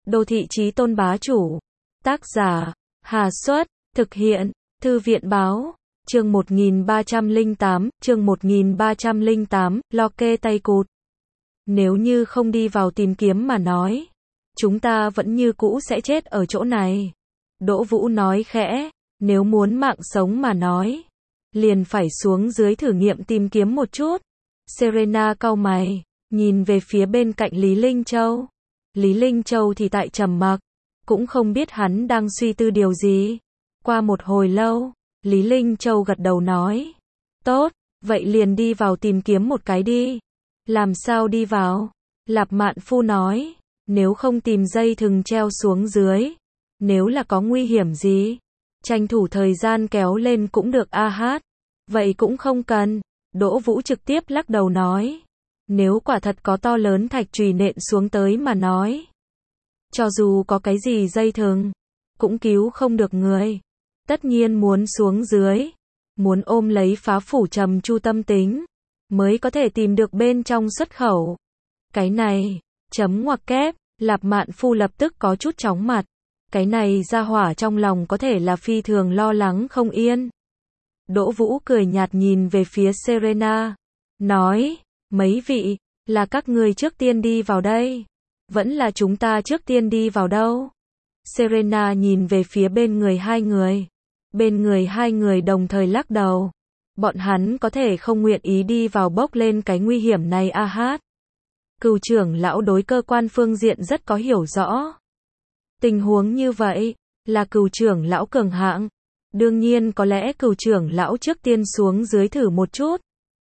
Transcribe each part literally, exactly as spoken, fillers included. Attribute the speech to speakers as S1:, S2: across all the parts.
S1: Đô thị chí tôn bá chủ. Tác giả, Hà Xuất, thực hiện, Thư viện báo, chương một nghìn ba trăm lẻ tám, chương một nghìn ba trăm lẻ tám, lo kê tay cụt. Nếu như không đi vào tìm kiếm mà nói, chúng ta vẫn như cũ sẽ chết ở chỗ này. Đỗ Vũ nói khẽ, nếu muốn mạng sống mà nói, liền phải xuống dưới thử nghiệm tìm kiếm một chút. Serena cau mày, nhìn về phía bên cạnh Lý Linh Châu. Lý Linh Châu thì tại trầm mặc, cũng không biết hắn đang suy tư điều gì. Qua một hồi lâu, Lý Linh Châu gật đầu nói, tốt, vậy liền đi vào tìm kiếm một cái đi. Làm sao đi vào? Lạp Mạn Phu nói, nếu không tìm dây thừng treo xuống dưới, nếu là có nguy hiểm gì, tranh thủ thời gian kéo lên cũng được a hát. Vậy cũng không cần. Đỗ Vũ trực tiếp lắc đầu nói, nếu quả thật có to lớn thạch chùy nện xuống tới mà nói, cho dù có cái gì dây thừng, cũng cứu không được người. Tất nhiên muốn xuống dưới, muốn ôm lấy phá phủ trầm chu tâm tính, mới có thể tìm được bên trong xuất khẩu. Cái này, chấm ngoặc kép, Lạp Mạn Phu lập tức có chút chóng mặt. Cái này gia hỏa trong lòng có thể là phi thường lo lắng không yên. Đỗ Vũ cười nhạt nhìn về phía Serena, nói, mấy vị, là các người trước tiên đi vào đây, vẫn là chúng ta trước tiên đi vào đâu? Serena nhìn về phía bên người hai người. Bên người hai người đồng thời lắc đầu. Bọn hắn có thể không nguyện ý đi vào bốc lên cái nguy hiểm này a hát. Cửu trưởng lão đối cơ quan phương diện rất có hiểu rõ. Tình huống như vậy, là cửu trưởng lão cường hạng. Đương nhiên có lẽ cửu trưởng lão trước tiên xuống dưới thử một chút.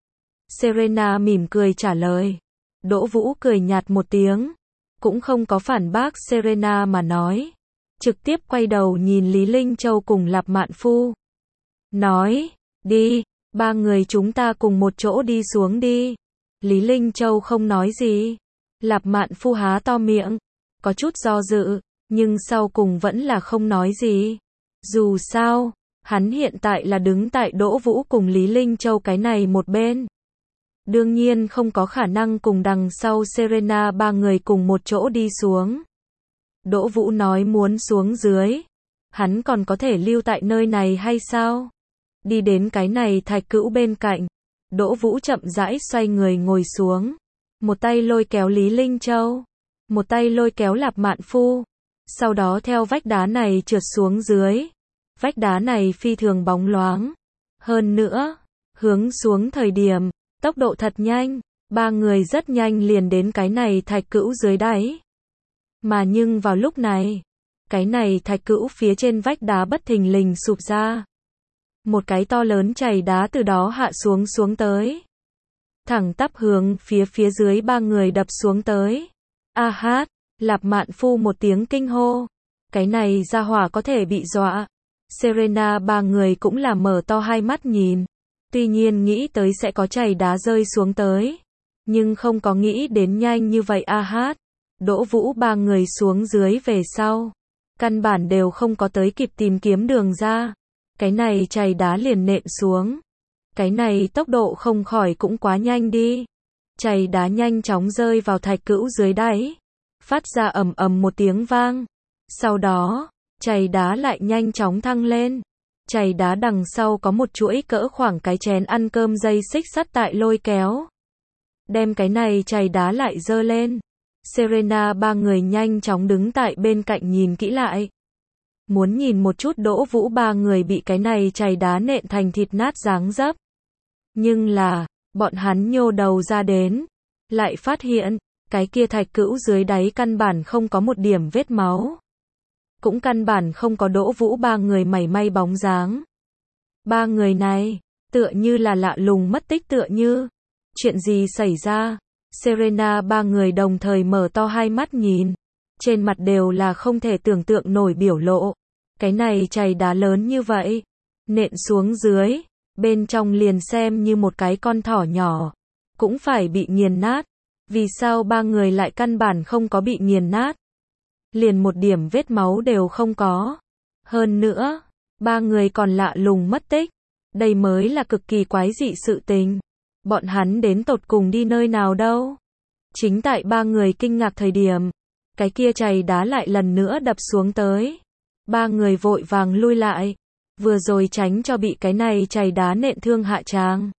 S1: Serena mỉm cười trả lời. Đỗ Vũ cười nhạt một tiếng, cũng không có phản bác Serena mà nói. Trực tiếp quay đầu nhìn Lý Linh Châu cùng Lạp Mạn Phu. Nói, đi, ba người chúng ta cùng một chỗ đi xuống đi. Lý Linh Châu không nói gì. Lạp Mạn Phu há to miệng, có chút do dự, nhưng sau cùng vẫn là không nói gì. Dù sao, hắn hiện tại là đứng tại Đỗ Vũ cùng Lý Linh Châu cái này một bên. Đương nhiên không có khả năng cùng đằng sau Serena ba người cùng một chỗ đi xuống. Đỗ Vũ nói muốn xuống dưới, hắn còn có thể lưu tại nơi này hay sao? Đi đến cái này thạch cữu bên cạnh, Đỗ Vũ chậm rãi xoay người ngồi xuống, một tay lôi kéo Lý Linh Châu, một tay lôi kéo Lạp Mạn Phu, sau đó theo vách đá này trượt xuống dưới. Vách đá này phi thường bóng loáng, hơn nữa, hướng xuống thời điểm, tốc độ thật nhanh, ba người rất nhanh liền đến cái này thạch cữu dưới đáy. Mà nhưng vào lúc này, cái này thạch cữu phía trên vách đá bất thình lình sụp ra. Một cái to lớn chày đá từ đó hạ xuống xuống tới. Thẳng tắp hướng phía phía dưới ba người đập xuống tới. A hát, Lạp Mạn Phu một tiếng kinh hô. Cái này gia hỏa có thể bị dọa. Serena ba người cũng là mở to hai mắt nhìn. Tuy nhiên nghĩ tới sẽ có chày đá rơi xuống tới, nhưng không có nghĩ đến nhanh như vậy a hát. Đỗ Vũ ba người xuống dưới về sau, căn bản đều không có tới kịp tìm kiếm đường ra. Cái này chày đá liền nện xuống. Cái này tốc độ không khỏi cũng quá nhanh đi. Chày đá nhanh chóng rơi vào thạch cữu dưới đáy, phát ra ầm ầm một tiếng vang. Sau đó, chày đá lại nhanh chóng thăng lên. Chày đá đằng sau có một chuỗi cỡ khoảng cái chén ăn cơm dây xích sắt tại lôi kéo. Đem cái này chày đá lại dơ lên. Serena ba người nhanh chóng đứng tại bên cạnh nhìn kỹ lại. Muốn nhìn một chút Đỗ Vũ ba người bị cái này chày đá nện thành thịt nát dáng dấp. Nhưng là, bọn hắn nhô đầu ra đến, lại phát hiện, cái kia thạch cữu dưới đáy căn bản không có một điểm vết máu. Cũng căn bản không có Đỗ Vũ ba người mảy may bóng dáng. Ba người này, tựa như là lạ lùng mất tích tựa như. Chuyện gì xảy ra? Serena ba người đồng thời mở to hai mắt nhìn. Trên mặt đều là không thể tưởng tượng nổi biểu lộ. Cái này chày đá lớn như vậy, nện xuống dưới, bên trong liền xem như một cái con thỏ nhỏ, cũng phải bị nghiền nát. Vì sao ba người lại căn bản không có bị nghiền nát? Liền một điểm vết máu đều không có. Hơn nữa, ba người còn lạ lùng mất tích. Đây mới là cực kỳ quái dị sự tình. Bọn hắn đến tột cùng đi nơi nào đâu? Chính tại ba người kinh ngạc thời điểm, cái kia chày đá lại lần nữa đập xuống tới. Ba người vội vàng lui lại, vừa rồi tránh cho bị cái này chày đá nện thương hạ tràng.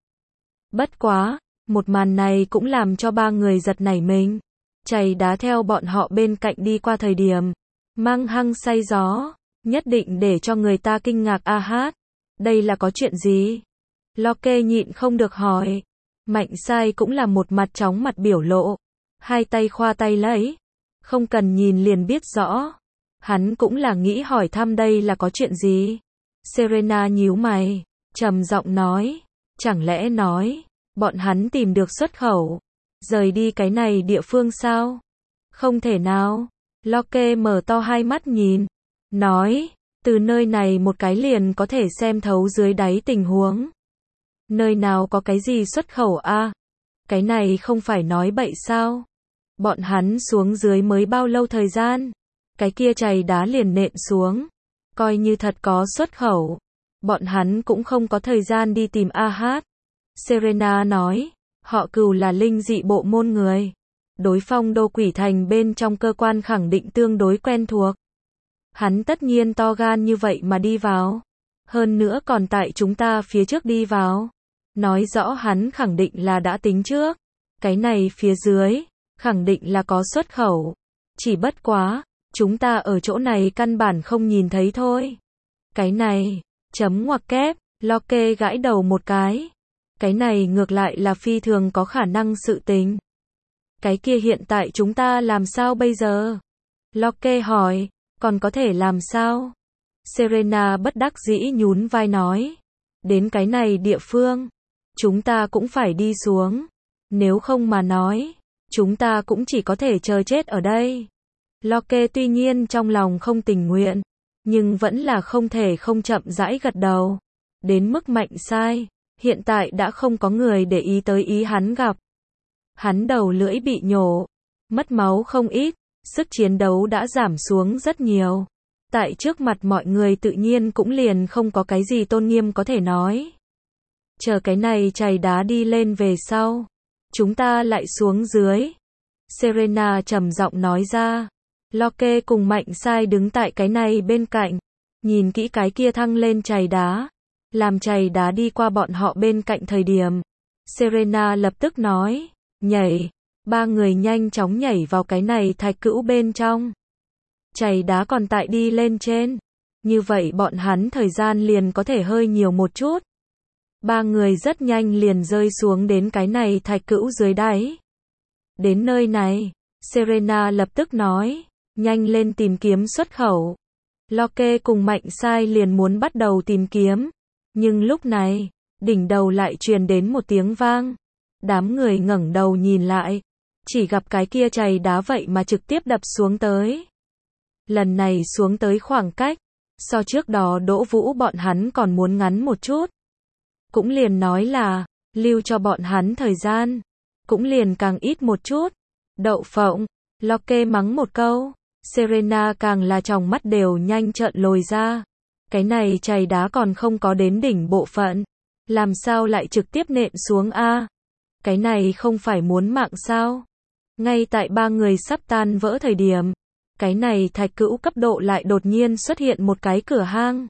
S1: Bất quá, một màn này cũng làm cho ba người giật nảy mình. Chày đá theo bọn họ bên cạnh đi qua thời điểm, mang hăng say gió, nhất định để cho người ta kinh ngạc. A hát, đây là có chuyện gì? Locke nhịn không được hỏi. Mạnh Sai cũng là một mặt chóng mặt biểu lộ, hai tay khoa tay lấy, không cần nhìn liền biết rõ. Hắn cũng là nghĩ hỏi thăm đây là có chuyện gì. Serena nhíu mày, trầm giọng nói, chẳng lẽ nói, bọn hắn tìm được xuất khẩu, rời đi cái này địa phương sao? Không thể nào. Locke mở to hai mắt nhìn, nói, từ nơi này một cái liền có thể xem thấu dưới đáy tình huống. Nơi nào có cái gì xuất khẩu a? À? Cái này không phải nói bậy sao? Bọn hắn xuống dưới mới bao lâu thời gian? Cái kia chày đá liền nện xuống. Coi như thật có xuất khẩu, bọn hắn cũng không có thời gian đi tìm A hát. Serena nói, họ Cừu là linh dị bộ môn người. Đối Phong Đô Quỷ Thành bên trong cơ quan khẳng định tương đối quen thuộc. Hắn tất nhiên to gan như vậy mà đi vào. Hơn nữa còn tại chúng ta phía trước đi vào. Nói rõ hắn khẳng định là đã tính trước. Cái này phía dưới, khẳng định là có xuất khẩu. Chỉ bất quá, chúng ta ở chỗ này căn bản không nhìn thấy thôi. Cái này, chấm ngoặc kép, Locke gãi đầu một cái. Cái này ngược lại là phi thường có khả năng sự tình. Cái kia hiện tại chúng ta làm sao bây giờ? Locke hỏi, còn có thể làm sao? Serena bất đắc dĩ nhún vai nói, đến cái này địa phương, chúng ta cũng phải đi xuống. Nếu không mà nói, chúng ta cũng chỉ có thể chờ chết ở đây. Locke tuy nhiên trong lòng không tình nguyện, nhưng vẫn là không thể không chậm rãi gật đầu. Đến mức Mạnh Sai, hiện tại đã không có người để ý tới ý hắn gặp. Hắn đầu lưỡi bị nhổ, mất máu không ít, sức chiến đấu đã giảm xuống rất nhiều. Tại trước mặt mọi người tự nhiên cũng liền không có cái gì tôn nghiêm có thể nói. Chờ cái này chày đá đi lên về sau, chúng ta lại xuống dưới. Serena trầm giọng nói ra. Locke cùng Mạnh Sai đứng tại cái này bên cạnh, nhìn kỹ cái kia thăng lên chày đá, làm chày đá đi qua bọn họ bên cạnh thời điểm. Serena lập tức nói, nhảy. Ba người nhanh chóng nhảy vào cái này thạch cữu bên trong. Chày đá còn tại đi lên trên, như vậy bọn hắn thời gian liền có thể hơi nhiều một chút. Ba người rất nhanh liền rơi xuống đến cái này thạch cữu dưới đáy. Đến nơi này, Serena lập tức nói, nhanh lên tìm kiếm xuất khẩu. Locke cùng Mạnh Sai liền muốn bắt đầu tìm kiếm, nhưng lúc này, đỉnh đầu lại truyền đến một tiếng vang. Đám người ngẩng đầu nhìn lại, chỉ gặp cái kia chày đá vậy mà trực tiếp đập xuống tới. Lần này xuống tới khoảng cách, so trước đó Đỗ Vũ bọn hắn còn muốn ngắn một chút. Cũng liền nói là, lưu cho bọn hắn thời gian, cũng liền càng ít một chút. Đậu phộng, Locke mắng một câu, Serena càng là tròng mắt đều nhanh trợn lồi ra. Cái này chày đá còn không có đến đỉnh bộ phận, làm sao lại trực tiếp nện xuống a? Cái này không phải muốn mạng sao? Ngay tại ba người sắp tan vỡ thời điểm, cái này thạch cữu cấp độ lại đột nhiên xuất hiện một cái cửa hang.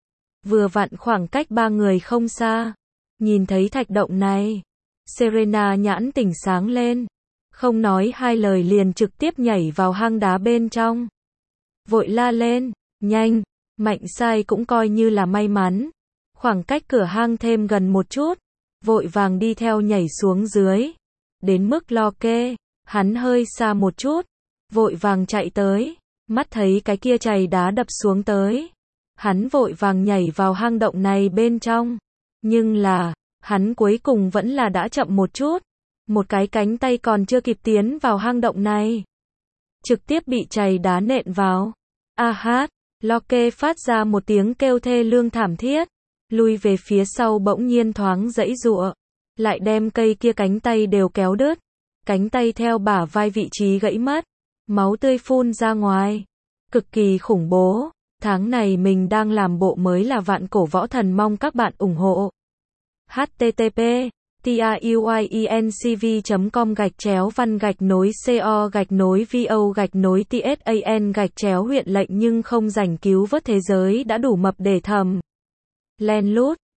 S1: Vừa vặn khoảng cách ba người không xa. Nhìn thấy thạch động này, Serena nhãn tỉnh sáng lên, không nói hai lời liền trực tiếp nhảy vào hang đá bên trong. Vội la lên, nhanh. Mạnh Sai cũng coi như là may mắn, khoảng cách cửa hang thêm gần một chút, vội vàng đi theo nhảy xuống dưới. Đến mức Locke, hắn hơi xa một chút, vội vàng chạy tới, mắt thấy cái kia chày đá đập xuống tới. Hắn vội vàng nhảy vào hang động này bên trong, nhưng là, hắn cuối cùng vẫn là đã chậm một chút, một cái cánh tay còn chưa kịp tiến vào hang động này, trực tiếp bị chày đá nện vào. A hát, Locke phát ra một tiếng kêu thê lương thảm thiết, lui về phía sau bỗng nhiên thoáng giãy giụa, lại đem cây kia cánh tay đều kéo đứt, cánh tay theo bả vai vị trí gãy mất, máu tươi phun ra ngoài, cực kỳ khủng bố. Tháng này mình đang làm bộ mới là Vạn Cổ Võ Thần, mong các bạn ủng hộ. H T T P truyencv chấm com gạch chéo văn gạch nối co gạch nối vo gạch nối tsan gạch chéo huyện lệnh nhưng không rảnh cứu vớt thế giới đã đủ mập để thầm len lút.